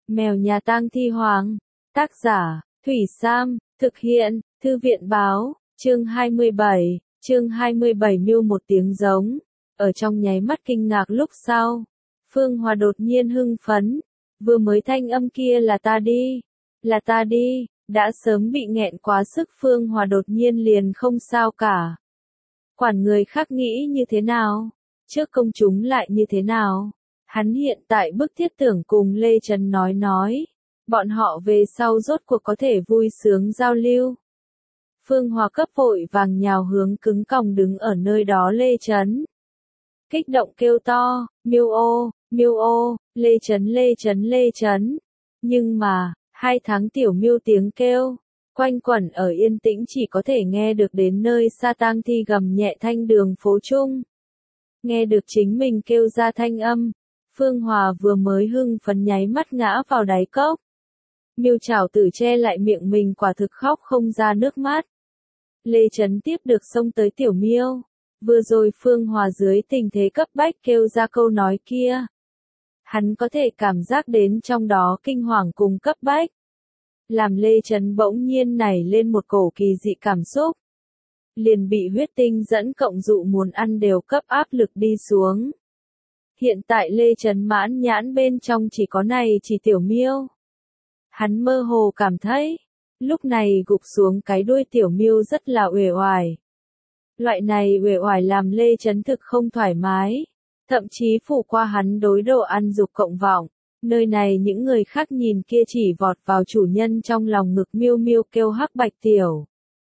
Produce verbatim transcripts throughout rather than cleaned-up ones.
Mèo nhà tang thi hoàng. Tác giả, Thủy Sam, thực hiện, Thư viện báo, chương hai mươi bảy, chương hai mươi bảy mưu một tiếng giống. Ở trong nháy mắt kinh ngạc lúc sau, Phương Hòa đột nhiên hưng phấn, vừa mới thanh âm kia là ta đi, là ta đi, đã sớm bị nghẹn quá sức Phương Hòa đột nhiên liền không sao cả. Quản người khác nghĩ như thế nào, trước công chúng lại như thế nào, hắn hiện tại bức thiết tưởng cùng Lê Trấn nói nói, bọn họ về sau rốt cuộc có thể vui sướng giao lưu. Phương Hòa cấp vội vàng nhào hướng cứng còng đứng ở nơi đó Lê Trấn. Kích động kêu to, miêu ô, miêu ô, Lê Trấn Lê Trấn Lê Trấn. Nhưng mà, hai tháng tiểu miêu tiếng kêu, quanh quẩn ở yên tĩnh chỉ có thể nghe được đến nơi xa tang thi gầm nhẹ thanh đường phố chung. Nghe được chính mình kêu ra thanh âm, Phương Hòa vừa mới hưng phấn nháy mắt ngã vào đáy cốc. Miêu chảo tử che lại miệng mình quả thực khóc không ra nước mắt. Lê Trấn tiếp được xông tới tiểu miêu. Vừa rồi Phương Hòa dưới tình thế cấp bách kêu ra câu nói kia. Hắn có thể cảm giác đến trong đó kinh hoàng cùng cấp bách. Làm Lê Trấn bỗng nhiên nảy lên một cổ kỳ dị cảm xúc. Liền bị huyết tinh dẫn cộng dụ muốn ăn đều cấp áp lực đi xuống. Hiện tại Lê Trấn mãn nhãn bên trong chỉ có này chỉ tiểu miêu. Hắn mơ hồ cảm thấy, lúc này gục xuống cái đuôi tiểu miêu rất là uể oải. Loại này uể oải làm Lê Trấn thực không thoải mái, thậm chí phủ qua hắn đối đồ ăn dục cộng vọng. Nơi này những người khác nhìn kia chỉ vọt vào chủ nhân trong lòng ngực miêu miêu kêu hắc bạch tiểu.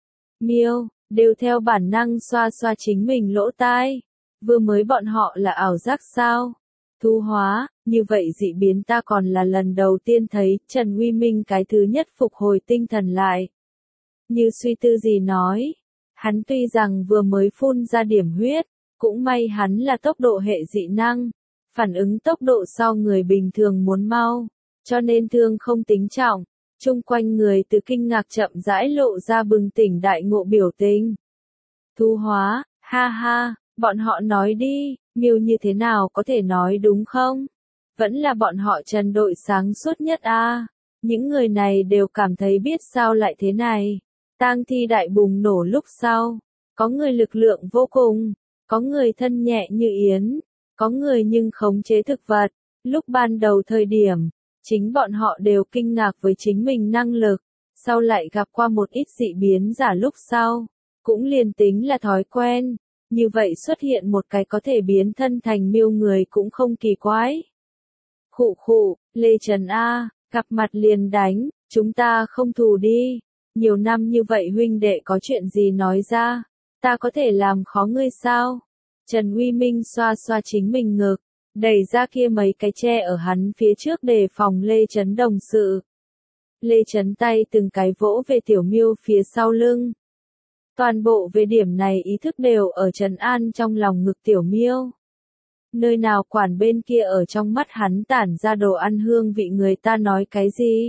Miêu, đều theo bản năng xoa xoa chính mình lỗ tai. Vừa mới bọn họ là ảo giác sao? Thu hóa, như vậy dị biến ta còn là lần đầu tiên thấy, Trần Uy Minh cái thứ nhất phục hồi tinh thần lại. Như suy tư gì nói, hắn tuy rằng vừa mới phun ra điểm huyết, cũng may hắn là tốc độ hệ dị năng, phản ứng tốc độ so người bình thường muốn mau, cho nên thương không tính trọng, chung quanh người từ kinh ngạc chậm rãi lộ ra bừng tỉnh đại ngộ biểu tình. Thu hóa, ha ha, bọn họ nói đi, miêu như thế nào có thể nói đúng không? Vẫn là bọn họ Trần đội sáng suốt nhất a. À. Những người này đều cảm thấy biết sao lại thế này. Tang thi đại bùng nổ lúc sau, có người lực lượng vô cùng, có người thân nhẹ như yến, có người nhưng khống chế thực vật. Lúc ban đầu thời điểm, chính bọn họ đều kinh ngạc với chính mình năng lực, sau lại gặp qua một ít dị biến giả lúc sau, cũng liền tính là thói quen. Như vậy xuất hiện một cái có thể biến thân thành miêu người cũng không kỳ quái. Khụ khụ, Lê Trấn A, gặp mặt liền đánh, chúng ta không thù đi. Nhiều năm như vậy huynh đệ có chuyện gì nói ra, ta có thể làm khó ngươi sao? Trần Uy Minh xoa xoa chính mình ngực, đẩy ra kia mấy cái tre ở hắn phía trước đề phòng Lê Trấn đồng sự. Lê Trấn tay từng cái vỗ về tiểu miêu phía sau lưng. Toàn bộ về điểm này ý thức đều ở trấn an trong lòng ngực tiểu miêu. Nơi nào quản bên kia ở trong mắt hắn tản ra đồ ăn hương vị người ta nói cái gì.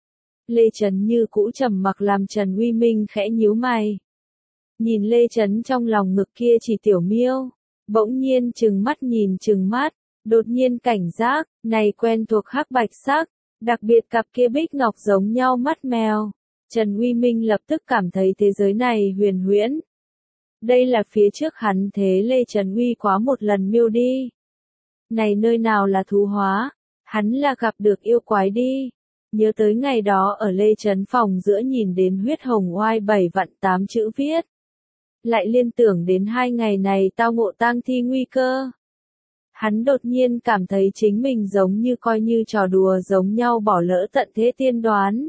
Lê Trấn như cũ trầm mặc làm Trần Uy Minh khẽ nhíu mày. Nhìn Lê Trấn trong lòng ngực kia chỉ tiểu miêu, bỗng nhiên trừng mắt nhìn trừng mắt, đột nhiên cảnh giác, này quen thuộc hắc bạch sắc, đặc biệt cặp kia bích ngọc giống nhau mắt mèo. Trần Uy Minh lập tức cảm thấy thế giới này huyền huyễn. Đây là phía trước hắn thế Lê Trấn Uy quá một lần miêu đi. Này nơi nào là thú hóa, hắn là gặp được yêu quái đi. Nhớ tới ngày đó ở Lê Trấn phòng giữa nhìn đến huyết hồng oai bảy vạn tám chữ viết. Lại liên tưởng đến hai ngày này tao ngộ tang thi nguy cơ. Hắn đột nhiên cảm thấy chính mình giống như coi như trò đùa giống nhau bỏ lỡ tận thế tiên đoán.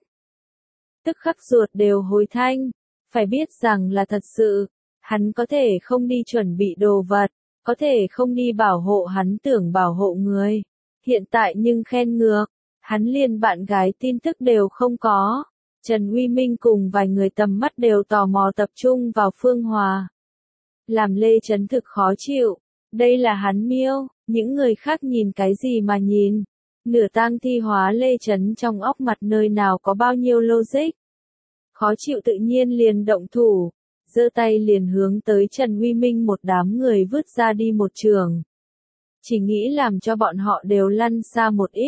Tức khắc ruột đều hồi thanh, phải biết rằng là thật sự, hắn có thể không đi chuẩn bị đồ vật, có thể không đi bảo hộ hắn tưởng bảo hộ người. Hiện tại nhưng khen ngược, hắn liền bạn gái tin tức đều không có. Trần Uy Minh cùng vài người tầm mắt đều tò mò tập trung vào Phương Hòa. Làm Lê Trấn thực khó chịu, đây là hắn miêu, những người khác nhìn cái gì mà nhìn. Nửa tang thi hóa Lê Trấn trong óc mặt nơi nào có bao nhiêu logic. Khó chịu tự nhiên liền động thủ, giơ tay liền hướng tới Trần Uy Minh một đám người vứt ra đi một trường. Chỉ nghĩ làm cho bọn họ đều lăn xa một ít,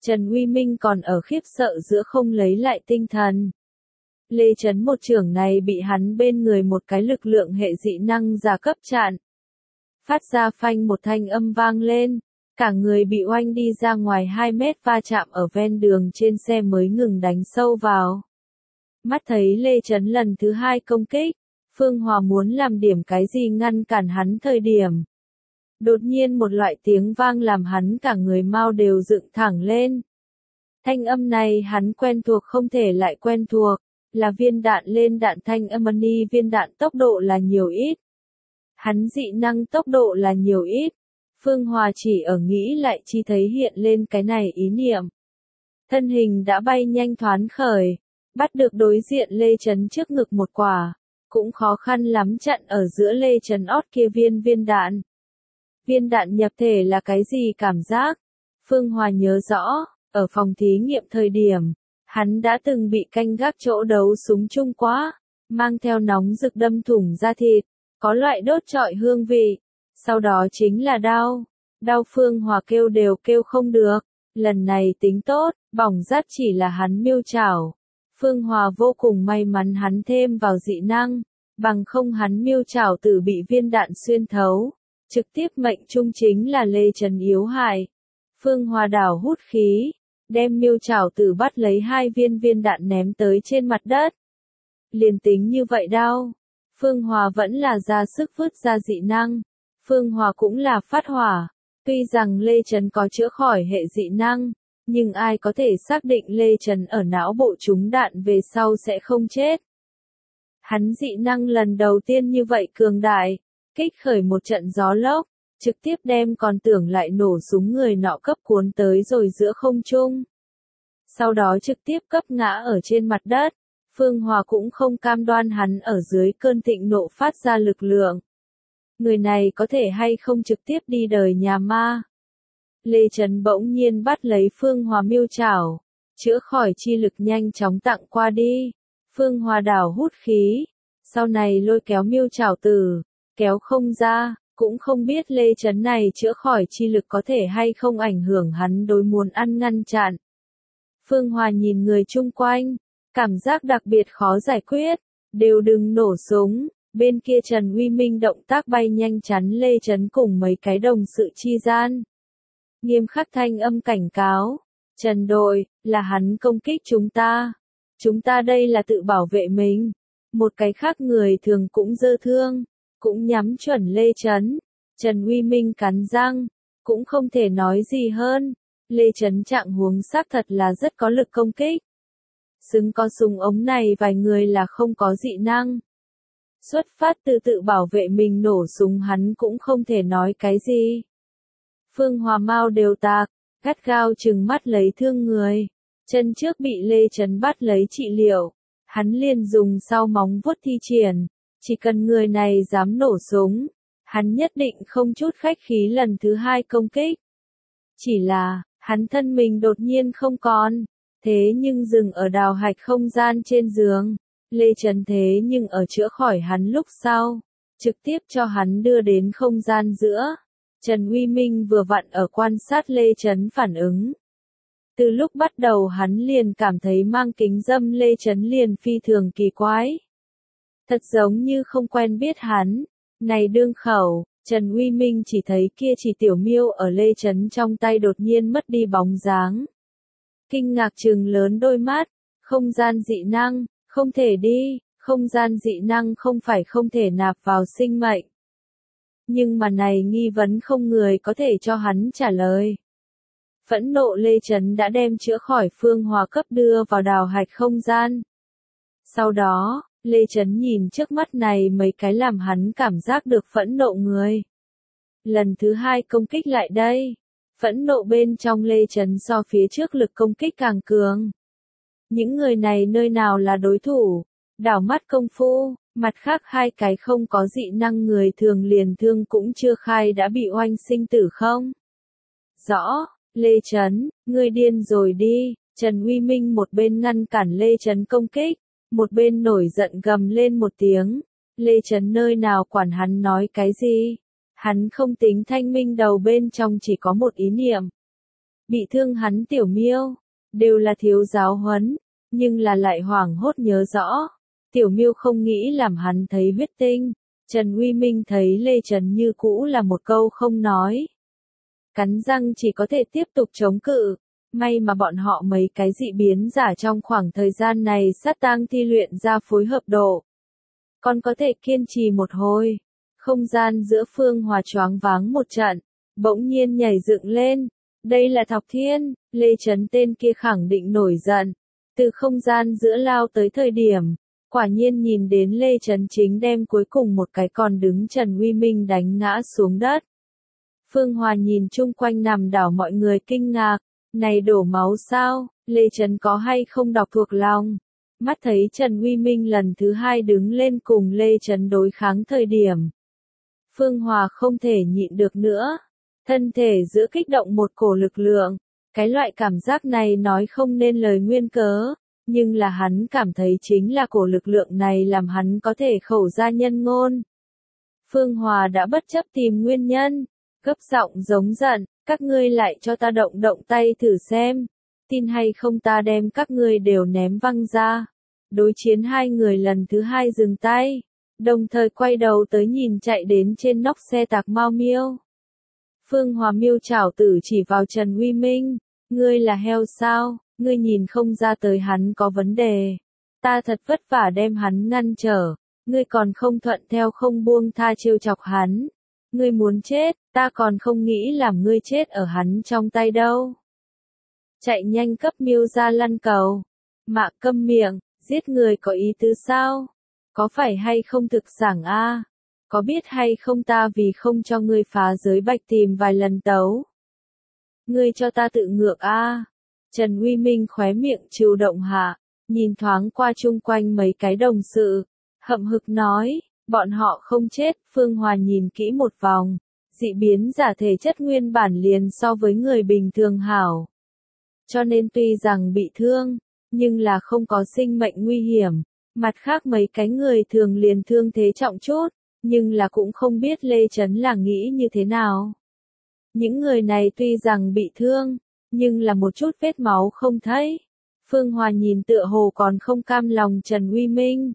Trần Uy Minh còn ở khiếp sợ giữa không lấy lại tinh thần. Lê Chấn một chưởng này bị hắn bên người một cái lực lượng hệ dị năng giả cấp chặn. Phát ra phanh một thanh âm vang lên, cả người bị oanh đi ra ngoài hai mét, va chạm ở ven đường trên xe mới ngừng đánh sâu vào. Mắt thấy Lê Chấn lần thứ hai công kích, Phương Hòa muốn làm điểm cái gì ngăn cản hắn thời điểm. Đột nhiên một loại tiếng vang làm hắn cả người mau đều dựng thẳng lên. Thanh âm này hắn quen thuộc không thể lại quen thuộc, là viên đạn lên đạn thanh âm ni viên đạn tốc độ là nhiều ít. Hắn dị năng tốc độ là nhiều ít. Phương Hòa chỉ ở nghĩ lại chi thấy hiện lên cái này ý niệm. Thân hình đã bay nhanh thoán khởi, bắt được đối diện Lê Chấn trước ngực một quả, cũng khó khăn lắm chặn ở giữa Lê Chấn ót kia viên viên đạn. Viên đạn nhập thể là cái gì cảm giác? Phương Hòa nhớ rõ, ở phòng thí nghiệm thời điểm, hắn đã từng bị canh gác chỗ đấu súng chung quá, mang theo nóng rực đâm thủng da thịt, có loại đốt trọi hương vị. Sau đó chính là đau, đau Phương Hòa kêu đều kêu không được, lần này tính tốt, bỏng rát chỉ là hắn miêu chảo. Phương Hòa vô cùng may mắn hắn thêm vào dị năng, bằng không hắn miêu chảo tử bị viên đạn xuyên thấu, trực tiếp mệnh trung chính là Lê Chấn yếu hại. Phương Hòa đảo hút khí, đem miêu chảo tử bắt lấy hai viên viên đạn ném tới trên mặt đất. Liền tính như vậy đau, Phương Hòa vẫn là ra sức vứt ra dị năng. Phương Hòa cũng là phát hỏa, tuy rằng Lê Chấn có chữa khỏi hệ dị năng, nhưng ai có thể xác định Lê Chấn ở não bộ trúng đạn về sau sẽ không chết. Hắn dị năng lần đầu tiên như vậy cường đại, kích khởi một trận gió lốc, trực tiếp đem còn tưởng lại nổ súng người nọ cấp cuốn tới rồi giữa không trung. Sau đó trực tiếp cấp ngã ở trên mặt đất, Phương Hòa cũng không cam đoan hắn ở dưới cơn thịnh nộ phát ra lực lượng. Người này có thể hay không trực tiếp đi đời nhà ma. Lê Chấn bỗng nhiên bắt lấy Phương Hòa miêu chảo, chữa khỏi chi lực nhanh chóng tặng qua đi. Phương Hòa đảo hút khí, sau này lôi kéo miêu chảo tử, kéo không ra, cũng không biết Lê Chấn này chữa khỏi chi lực có thể hay không ảnh hưởng hắn đối muốn ăn ngăn chặn. Phương Hòa nhìn người chung quanh, cảm giác đặc biệt khó giải quyết, đều đừng nổ súng. Bên kia Trần Uy Minh động tác bay nhanh chắn Lê Chấn cùng mấy cái đồng sự chi gian. Nghiêm khắc thanh âm cảnh cáo, Trần đội, là hắn công kích chúng ta. Chúng ta đây là tự bảo vệ mình. Một cái khác người thường cũng dơ thương, cũng nhắm chuẩn Lê Chấn. Trần Uy Minh cắn răng, cũng không thể nói gì hơn. Lê Chấn trạng huống xác thật là rất có lực công kích. Xứng có súng ống này vài người là không có dị năng. Xuất phát từ tự bảo vệ mình nổ súng hắn cũng không thể nói cái gì. Phương Hòa mau đều tạc, gắt gao trừng mắt lấy thương người. Chân trước bị Lê Chấn bắt lấy trị liệu. Hắn liền dùng sau móng vuốt thi triển. Chỉ cần người này dám nổ súng, hắn nhất định không chút khách khí lần thứ hai công kích. Chỉ là, hắn thân mình đột nhiên không còn. Thế nhưng dừng ở đào hạch không gian trên giường. Lê Chấn thế nhưng ở chữa khỏi hắn lúc sau, trực tiếp cho hắn đưa đến không gian giữa. Trần Uy Minh vừa vặn ở quan sát Lê Chấn phản ứng. Từ lúc bắt đầu hắn liền cảm thấy mang kính dâm Lê Chấn liền phi thường kỳ quái. Thật giống như không quen biết hắn. Này đương khẩu, Trần Uy Minh chỉ thấy kia chỉ tiểu miêu ở Lê Chấn trong tay đột nhiên mất đi bóng dáng. Kinh ngạc trừng lớn đôi mắt, không gian dị năng. Không thể đi, không gian dị năng không phải không thể nạp vào sinh mệnh. Nhưng mà này nghi vấn không người có thể cho hắn trả lời. Phẫn nộ Lê Chấn đã đem chữa khỏi Phương Hòa cấp đưa vào đào hạch không gian. Sau đó, Lê Chấn nhìn trước mắt này mấy cái làm hắn cảm giác được phẫn nộ người. Lần thứ hai công kích lại đây. Phẫn nộ bên trong Lê Chấn so phía trước lực công kích càng cường. Những người này nơi nào là đối thủ, đảo mắt công phu, mặt khác hai cái không có dị năng người thường liền thương cũng chưa khai đã bị oanh sinh tử không? Rõ, Lê Chấn, ngươi điên rồi đi, Trần Uy Minh một bên ngăn cản Lê Chấn công kích, một bên nổi giận gầm lên một tiếng, Lê Chấn nơi nào quản hắn nói cái gì? Hắn không tính thanh minh đầu bên trong chỉ có một ý niệm. Bị thương hắn Tiểu Miêu, đều là thiếu giáo huấn, nhưng là lại hoảng hốt nhớ rõ. Tiểu Miêu không nghĩ làm hắn thấy huyết tinh. Trần Uy Minh thấy Lê Trấn như cũ là một câu không nói. Cắn răng chỉ có thể tiếp tục chống cự. May mà bọn họ mấy cái dị biến giả trong khoảng thời gian này sát tang thi luyện ra phối hợp độ. Còn có thể kiên trì một hồi. Không gian giữa Phương Hòa choáng váng một trận, bỗng nhiên nhảy dựng lên. Đây là Thọc Thiên, Lê Trấn tên kia khẳng định nổi giận. Từ không gian giữa lao tới thời điểm, quả nhiên nhìn đến Lê Trấn chính đem cuối cùng một cái còn đứng Trần Uy Minh đánh ngã xuống đất. Phương Hòa nhìn chung quanh nằm đảo mọi người kinh ngạc, này đổ máu sao, Lê Trấn có hay không đọc thuộc lòng. Mắt thấy Trần Uy Minh lần thứ hai đứng lên cùng Lê Trấn đối kháng thời điểm. Phương Hòa không thể nhịn được nữa, thân thể giữa kích động một cổ lực lượng, cái loại cảm giác này nói không nên lời nguyên cớ. Nhưng là hắn cảm thấy chính là cổ lực lượng này làm hắn có thể khẩu ra nhân ngôn. Phương Hòa đã bất chấp tìm nguyên nhân, cấp giọng giống giận, các ngươi lại cho ta động động tay thử xem, tin hay không ta đem các ngươi đều ném văng ra. Đối chiến hai người lần thứ hai dừng tay, đồng thời quay đầu tới nhìn chạy đến trên nóc xe Tạc Mao Miêu. Phương Hòa miêu chảo tử chỉ vào Trần Uy Minh, ngươi là heo sao? Ngươi nhìn không ra tới hắn có vấn đề. Ta thật vất vả đem hắn ngăn trở. Ngươi còn không thuận theo không buông tha trêu chọc hắn. Ngươi muốn chết, ta còn không nghĩ làm ngươi chết ở hắn trong tay đâu. Chạy nhanh cấp miêu ra lăn cầu. Mạ câm miệng, giết người có ý tứ sao? Có phải hay không thực sảng a? Có biết hay không ta vì không cho ngươi phá giới bạch tìm vài lần tấu? Ngươi cho ta tự ngược a. Trần Uy Minh khóe miệng trừ động hạ, nhìn thoáng qua chung quanh mấy cái đồng sự, hậm hực nói, bọn họ không chết. Phương Hòa nhìn kỹ một vòng, dị biến giả thể chất nguyên bản liền so với người bình thường hảo. Cho nên tuy rằng bị thương, nhưng là không có sinh mệnh nguy hiểm, mặt khác mấy cái người thường liền thương thế trọng chút, nhưng là cũng không biết Lê Trấn là nghĩ như thế nào. Những người này tuy rằng bị thương, nhưng là một chút vết máu không thấy. Phương Hòa nhìn tựa hồ còn không cam lòng Trần Uy Minh.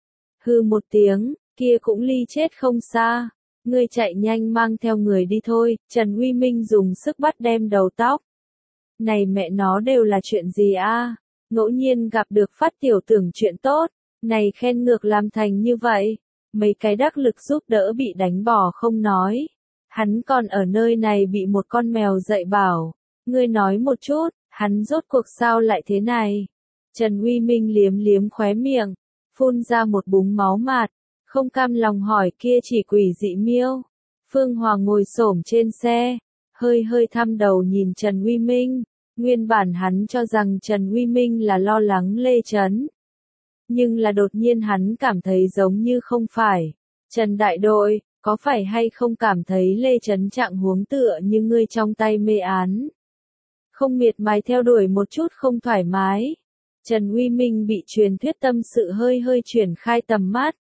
Hư một tiếng, kia cũng ly chết không xa. Ngươi chạy nhanh mang theo người đi thôi. Trần Uy Minh dùng sức bắt đem đầu tóc. Này mẹ nó đều là chuyện gì a? Ngẫu nhiên gặp được phát tiểu tưởng chuyện tốt. Này khen ngược làm thành như vậy. Mấy cái đắc lực giúp đỡ bị đánh bỏ không nói. Hắn còn ở nơi này bị một con mèo dạy bảo. Ngươi nói một chút, hắn rốt cuộc sao lại thế này? Trần Uy Minh liếm liếm khóe miệng, phun ra một búng máu mạt, không cam lòng hỏi kia chỉ quỷ dị miêu. Phương Hòa ngồi xổm trên xe, hơi hơi thăm đầu nhìn Trần Uy Minh, nguyên bản hắn cho rằng Trần Uy Minh là lo lắng Lê Trấn. Nhưng là đột nhiên hắn cảm thấy giống như không phải. Trần đại đội, có phải hay không cảm thấy Lê Trấn trạng huống tựa như ngươi trong tay mê án? Không miệt mài theo đuổi một chút không thoải mái. Trần Uy Minh bị truyền thuyết tâm sự hơi hơi chuyển khai tầm mắt.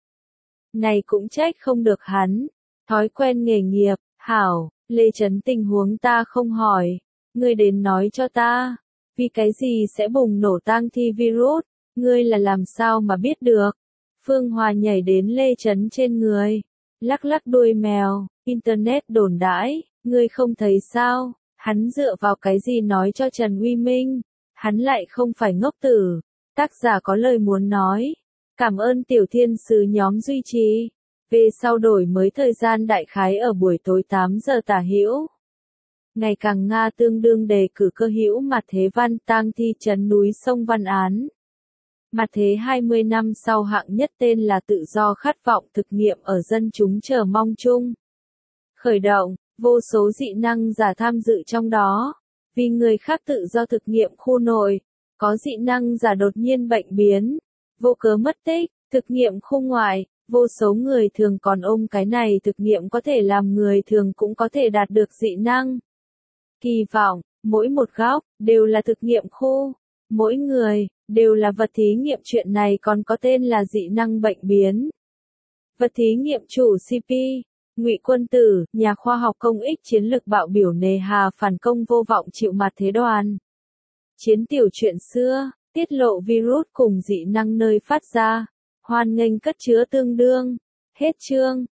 Này cũng trách không được hắn. Thói quen nghề nghiệp, hảo, Lê Trấn tình huống ta không hỏi. Ngươi đến nói cho ta. Vì cái gì sẽ bùng nổ tang thi virus? Ngươi là làm sao mà biết được? Phương Hòa nhảy đến Lê Trấn trên người. Lắc lắc đuôi mèo, internet đồn đãi, ngươi không thấy sao? Hắn dựa vào cái gì nói cho Trần Uy Minh? Hắn lại không phải ngốc tử. Tác giả có lời muốn nói. Cảm ơn tiểu thiên sứ nhóm duy trì. Về sau đổi mới thời gian đại khái ở buổi tối tám giờ tả hữu. Ngày càng Nga tương đương đề cử cơ hữu mặt thế văn tang thi trấn núi sông Văn Án. Mặt thế hai mươi năm sau hạng nhất tên là tự do khát vọng thực nghiệm ở dân chúng chờ mong chung. Khởi động, vô số dị năng giả tham dự trong đó. Vì người khác tự do thực nghiệm khu nội, có dị năng giả đột nhiên bệnh biến, vô cớ mất tích, thực nghiệm khu ngoại, vô số người thường còn ôm cái này thực nghiệm có thể làm người thường cũng có thể đạt được dị năng. Kỳ vọng, mỗi một góc, đều là thực nghiệm khu, mỗi người, đều là vật thí nghiệm chuyện này còn có tên là dị năng bệnh biến. Vật thí nghiệm chủ xê pê, Ngụy Quân Tử, nhà khoa học công ích chiến lực bạo biểu nề hà phản công vô vọng chịu mặt thế đoàn. Chiến tiểu chuyện xưa, tiết lộ virus cùng dị năng nơi phát ra. Hoan nghênh cất chứa tương đương. Hết chương.